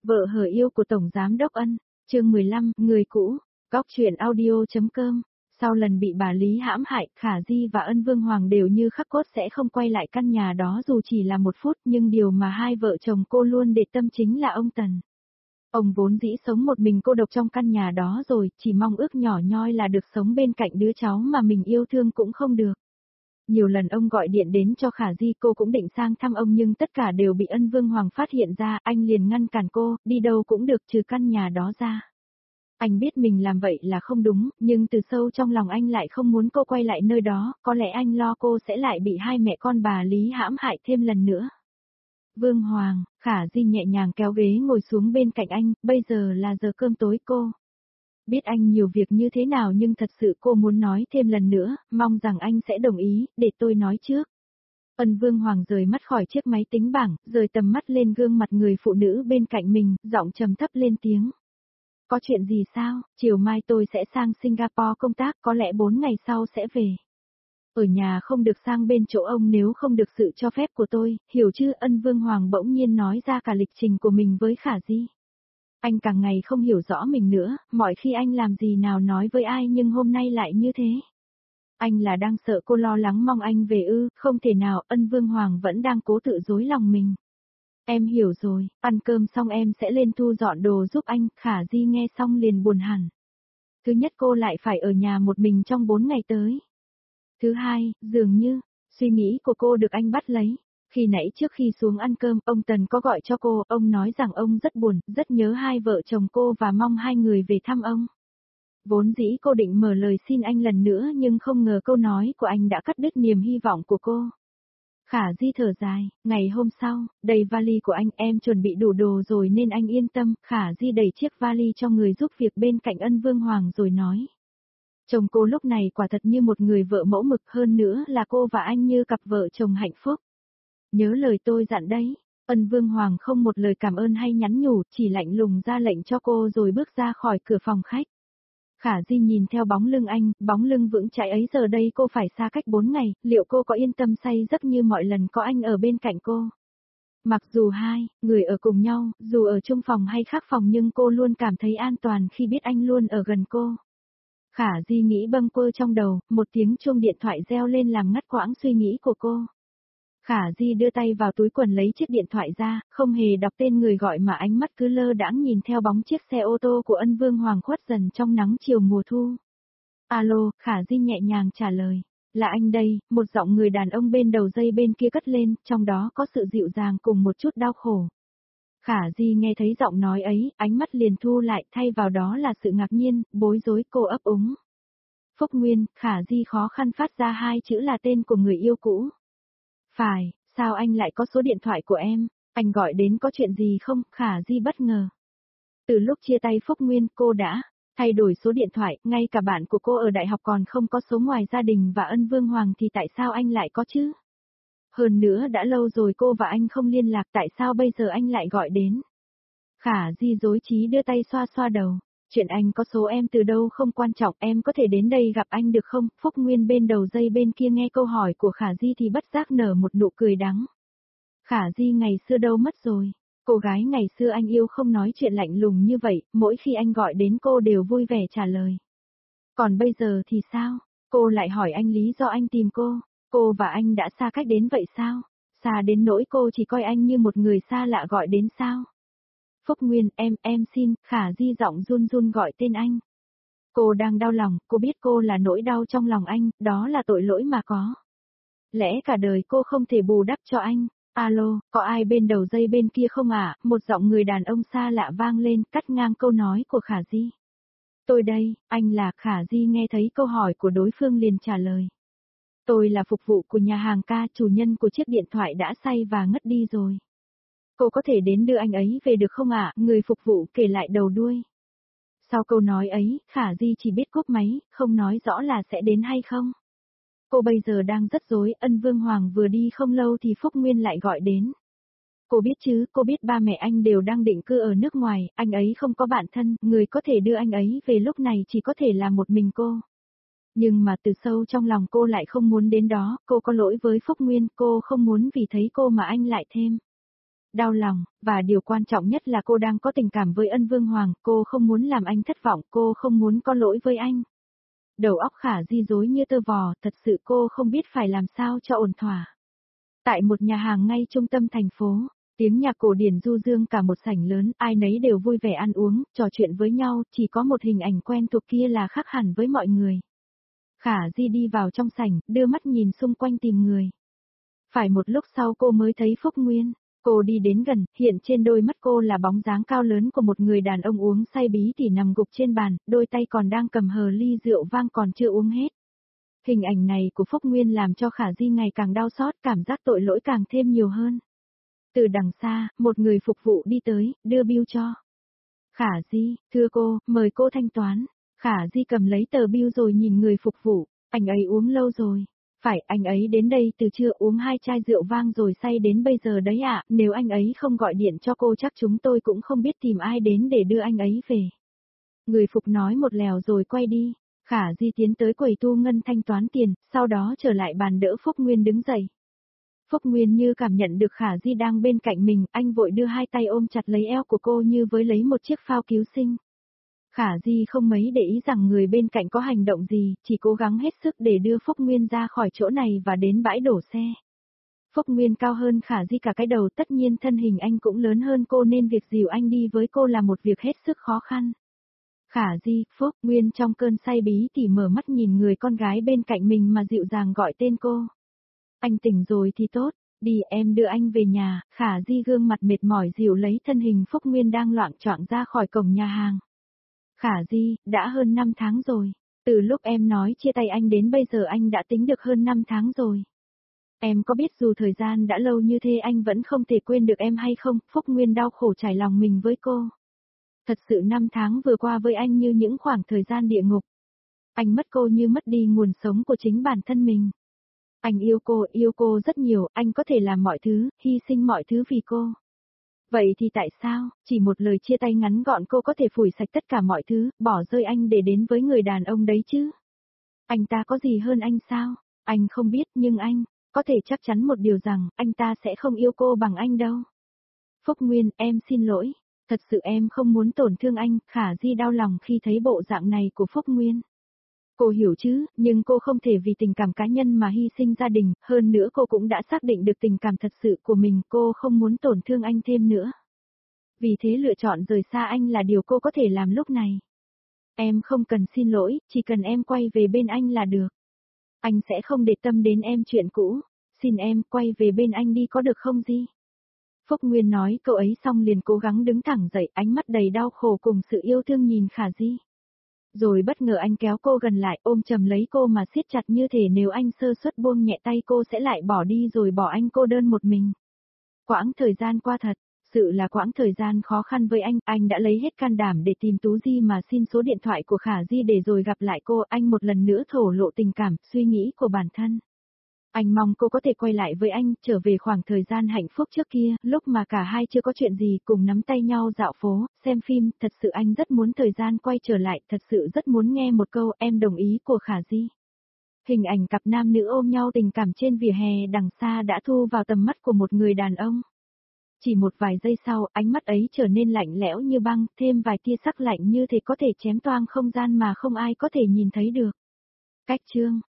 Vợ hờ yêu của Tổng Giám Đốc Ân, chương 15, người cũ, góc truyện audio.com. Sau lần bị bà Lý hãm hại, Khả Di và Ân Vương Hoàng đều như khắc cốt sẽ không quay lại căn nhà đó dù chỉ là một phút, nhưng điều mà hai vợ chồng cô luôn để tâm chính là ông Tần. Ông vốn dĩ sống một mình cô độc trong căn nhà đó rồi, chỉ mong ước nhỏ nhoi là được sống bên cạnh đứa cháu mà mình yêu thương cũng không được. Nhiều lần ông gọi điện đến cho Khả Di, cô cũng định sang thăm ông nhưng tất cả đều bị Ân Vương Hoàng phát hiện ra, anh liền ngăn cản cô, đi đâu cũng được trừ căn nhà đó ra. Anh biết mình làm vậy là không đúng, nhưng từ sâu trong lòng anh lại không muốn cô quay lại nơi đó, có lẽ anh lo cô sẽ lại bị hai mẹ con bà Lý hãm hại thêm lần nữa. Vương Hoàng, Khả Di nhẹ nhàng kéo ghế ngồi xuống bên cạnh anh, bây giờ là giờ cơm tối cô. Biết anh nhiều việc như thế nào nhưng thật sự cô muốn nói thêm lần nữa, mong rằng anh sẽ đồng ý, để tôi nói trước. Ân Vương Hoàng rời mắt khỏi chiếc máy tính bảng, rời tầm mắt lên gương mặt người phụ nữ bên cạnh mình, giọng trầm thấp lên tiếng. Có chuyện gì sao, chiều mai tôi sẽ sang Singapore công tác, có lẽ 4 ngày sau sẽ về. Ở nhà không được sang bên chỗ ông nếu không được sự cho phép của tôi, hiểu chứ? Ân Vương Hoàng bỗng nhiên nói ra cả lịch trình của mình với Khả Di. Anh càng ngày không hiểu rõ mình nữa, mọi khi anh làm gì nào nói với ai nhưng hôm nay lại như thế. Anh là đang sợ cô lo lắng mong anh về ư? Không thể nào, Ân Vương Hoàng vẫn đang cố tự dối lòng mình. Em hiểu rồi, ăn cơm xong em sẽ lên thu dọn đồ giúp anh. Khả Di nghe xong liền buồn hẳn. Thứ nhất, cô lại phải ở nhà một mình trong 4 ngày tới. Thứ hai, dường như, suy nghĩ của cô được anh bắt lấy. Khi nãy trước khi xuống ăn cơm, ông Tần có gọi cho cô, ông nói rằng ông rất buồn, rất nhớ hai vợ chồng cô và mong hai người về thăm ông. Vốn dĩ cô định mở lời xin anh lần nữa nhưng không ngờ câu nói của anh đã cắt đứt niềm hy vọng của cô. Khả Di thở dài, ngày hôm sau, đầy vali của anh, em chuẩn bị đủ đồ rồi nên anh yên tâm. Khả Di đẩy chiếc vali cho người giúp việc bên cạnh Ân Vương Hoàng rồi nói. Chồng cô lúc này quả thật như một người vợ mẫu mực, hơn nữa là cô và anh như cặp vợ chồng hạnh phúc. Nhớ lời tôi dặn đấy. Ân Vương Hoàng không một lời cảm ơn hay nhắn nhủ, chỉ lạnh lùng ra lệnh cho cô rồi bước ra khỏi cửa phòng khách. Khả Di nhìn theo bóng lưng anh, bóng lưng vững chãi ấy, giờ đây cô phải xa cách 4 ngày, liệu cô có yên tâm say giấc như mọi lần có anh ở bên cạnh cô? Mặc dù hai người ở cùng nhau, dù ở chung phòng hay khác phòng nhưng cô luôn cảm thấy an toàn khi biết anh luôn ở gần cô. Khả Di nghĩ bâng quơ trong đầu, một tiếng chuông điện thoại reo lên làm ngắt quãng suy nghĩ của cô. Khả Di đưa tay vào túi quần lấy chiếc điện thoại ra, không hề đọc tên người gọi mà ánh mắt cứ lơ đãng nhìn theo bóng chiếc xe ô tô của Ân Vương Hoàng khuất dần trong nắng chiều mùa thu. Alo, Khả Di nhẹ nhàng trả lời. Là anh đây, một giọng người đàn ông bên đầu dây bên kia cất lên, trong đó có sự dịu dàng cùng một chút đau khổ. Khả Di nghe thấy giọng nói ấy, ánh mắt liền thu lại, thay vào đó là sự ngạc nhiên, bối rối. Cô ấp úng. Phúc Nguyên. Khả Di khó khăn phát ra hai chữ là tên của người yêu cũ. Phải, sao anh lại có số điện thoại của em? Anh gọi đến có chuyện gì không? Khả Di bất ngờ. Từ lúc chia tay Phúc Nguyên, cô đã thay đổi số điện thoại, ngay cả bạn của cô ở đại học còn không có số, ngoài gia đình và Ân Vương Hoàng thì tại sao anh lại có chứ? Hơn nữa đã lâu rồi cô và anh không liên lạc, tại sao bây giờ anh lại gọi đến? Khả Di rối trí đưa tay xoa xoa đầu. Chuyện anh có số em từ đâu không quan trọng, em có thể đến đây gặp anh được không? Phúc Nguyên bên đầu dây bên kia nghe câu hỏi của Khả Di thì bất giác nở một nụ cười đắng. Khả Di ngày xưa đâu mất rồi? Cô gái ngày xưa anh yêu không nói chuyện lạnh lùng như vậy, mỗi khi anh gọi đến cô đều vui vẻ trả lời. Còn bây giờ thì sao? Cô lại hỏi anh lý do anh tìm cô và anh đã xa cách đến vậy sao? Xa đến nỗi cô chỉ coi anh như một người xa lạ gọi đến sao? Phúc Nguyên, em xin. Khả Di giọng run run gọi tên anh. Cô đang đau lòng, cô biết cô là nỗi đau trong lòng anh, đó là tội lỗi mà có. Lẽ cả đời cô không thể bù đắp cho anh. Alo, có ai bên đầu dây bên kia không ạ? Một giọng người đàn ông xa lạ vang lên, cắt ngang câu nói của Khả Di. Tôi đây, anh là. Khả Di nghe thấy câu hỏi của đối phương liền trả lời. Tôi là phục vụ của nhà hàng ca, chủ nhân của chiếc điện thoại đã say và ngất đi rồi. Cô có thể đến đưa anh ấy về được không ạ? Người phục vụ kể lại đầu đuôi. Sau câu nói ấy, Khả Di chỉ biết cúp máy, không nói rõ là sẽ đến hay không. Cô bây giờ đang rất rối, Ân Vương Hoàng vừa đi không lâu thì Phúc Nguyên lại gọi đến. Cô biết chứ, cô biết ba mẹ anh đều đang định cư ở nước ngoài, anh ấy không có bạn thân, người có thể đưa anh ấy về lúc này chỉ có thể là một mình cô. Nhưng mà từ sâu trong lòng cô lại không muốn đến đó, cô có lỗi với Phúc Nguyên, cô không muốn vì thấy cô mà anh lại thêm. đau lòng, và điều quan trọng nhất là cô đang có tình cảm với Ân Vương Hoàng, cô không muốn làm anh thất vọng, cô không muốn có lỗi với anh. Đầu óc Khả Di rối như tơ vò, thật sự cô không biết phải làm sao cho ổn thỏa. Tại một nhà hàng ngay trung tâm thành phố, tiếng nhạc cổ điển du dương cả một sảnh lớn, ai nấy đều vui vẻ ăn uống, trò chuyện với nhau, chỉ có một hình ảnh quen thuộc kia là khác hẳn với mọi người. Khả Di đi vào trong sảnh, đưa mắt nhìn xung quanh tìm người. Phải một lúc sau cô mới thấy Phúc Nguyên. Cô đi đến gần, hiện trên đôi mắt cô là bóng dáng cao lớn của một người đàn ông uống say bí tỉ nằm gục trên bàn, đôi tay còn đang cầm hờ ly rượu vang còn chưa uống hết. Hình ảnh này của Phúc Nguyên làm cho Khả Di ngày càng đau xót, cảm giác tội lỗi càng thêm nhiều hơn. Từ đằng xa, một người phục vụ đi tới, đưa bill cho. Khả Di, thưa cô, mời cô thanh toán. Khả Di cầm lấy tờ bill rồi nhìn người phục vụ, anh ấy uống lâu rồi. Phải, anh ấy đến đây từ trưa uống 2 chai rượu vang rồi say đến bây giờ đấy ạ, nếu anh ấy không gọi điện cho cô chắc chúng tôi cũng không biết tìm ai đến để đưa anh ấy về. Người phục nói một lèo rồi quay đi, Khả Di tiến tới quầy thu ngân thanh toán tiền, sau đó trở lại bàn đỡ Phúc Nguyên đứng dậy. Phúc Nguyên như cảm nhận được Khả Di đang bên cạnh mình, anh vội đưa hai tay ôm chặt lấy eo của cô như với lấy một chiếc phao cứu sinh. Khả Di không mấy để ý rằng người bên cạnh có hành động gì, chỉ cố gắng hết sức để đưa Phúc Nguyên ra khỏi chỗ này và đến bãi đổ xe. Phúc Nguyên cao hơn Khả Di cả cái đầu, tất nhiên thân hình anh cũng lớn hơn cô nên việc dìu anh đi với cô là một việc hết sức khó khăn. Khả Di, Phúc Nguyên trong cơn say bí thì mở mắt nhìn người con gái bên cạnh mình mà dịu dàng gọi tên cô. Anh tỉnh rồi thì tốt, đi em đưa anh về nhà. Khả Di gương mặt mệt mỏi dìu lấy thân hình Phúc Nguyên đang loạng choạng ra khỏi cổng nhà hàng. Khả Di, đã hơn 5 tháng rồi. Từ lúc em nói chia tay anh đến bây giờ anh đã tính được hơn 5 tháng rồi. Em có biết dù thời gian đã lâu như thế anh vẫn không thể quên được em hay không? Phúc Nguyên đau khổ trải lòng mình với cô. Thật sự 5 tháng vừa qua với anh như những khoảng thời gian địa ngục. Anh mất cô như mất đi nguồn sống của chính bản thân mình. Anh yêu cô rất nhiều, anh có thể làm mọi thứ, hy sinh mọi thứ vì cô. Vậy thì tại sao, chỉ một lời chia tay ngắn gọn cô có thể phủi sạch tất cả mọi thứ, bỏ rơi anh để đến với người đàn ông đấy chứ? Anh ta có gì hơn anh sao? Anh không biết nhưng anh, có thể chắc chắn một điều rằng, anh ta sẽ không yêu cô bằng anh đâu. Phúc Nguyên, em xin lỗi. Thật sự em không muốn tổn thương anh, Khả Di đau lòng khi thấy bộ dạng này của Phúc Nguyên. Cô hiểu chứ, nhưng cô không thể vì tình cảm cá nhân mà hy sinh gia đình, hơn nữa cô cũng đã xác định được tình cảm thật sự của mình, cô không muốn tổn thương anh thêm nữa. Vì thế lựa chọn rời xa anh là điều cô có thể làm lúc này. Em không cần xin lỗi, chỉ cần em quay về bên anh là được. Anh sẽ không để tâm đến em chuyện cũ, xin em quay về bên anh đi có được không Di? Phúc Nguyên nói câu ấy xong liền cố gắng đứng thẳng dậy, ánh mắt đầy đau khổ cùng sự yêu thương nhìn Khả Di. Rồi bất ngờ anh kéo cô gần lại ôm chầm lấy cô mà siết chặt như thể nếu anh sơ suất buông nhẹ tay cô sẽ lại bỏ đi rồi bỏ anh cô đơn một mình. Quãng thời gian qua thật, sự là quãng thời gian khó khăn với anh đã lấy hết can đảm để tìm Tú Di mà xin số điện thoại của Khả Di để rồi gặp lại cô, anh một lần nữa thổ lộ tình cảm, suy nghĩ của bản thân. Anh mong cô có thể quay lại với anh, trở về khoảng thời gian hạnh phúc trước kia, lúc mà cả hai chưa có chuyện gì, cùng nắm tay nhau dạo phố, xem phim, thật sự anh rất muốn thời gian quay trở lại, thật sự rất muốn nghe một câu em đồng ý của Khả Di. Hình ảnh cặp nam nữ ôm nhau tình cảm trên vỉa hè đằng xa đã thu vào tầm mắt của một người đàn ông. Chỉ một vài giây sau, ánh mắt ấy trở nên lạnh lẽo như băng, thêm vài tia sắc lạnh như thể có thể chém toang không gian mà không ai có thể nhìn thấy được. Cách chương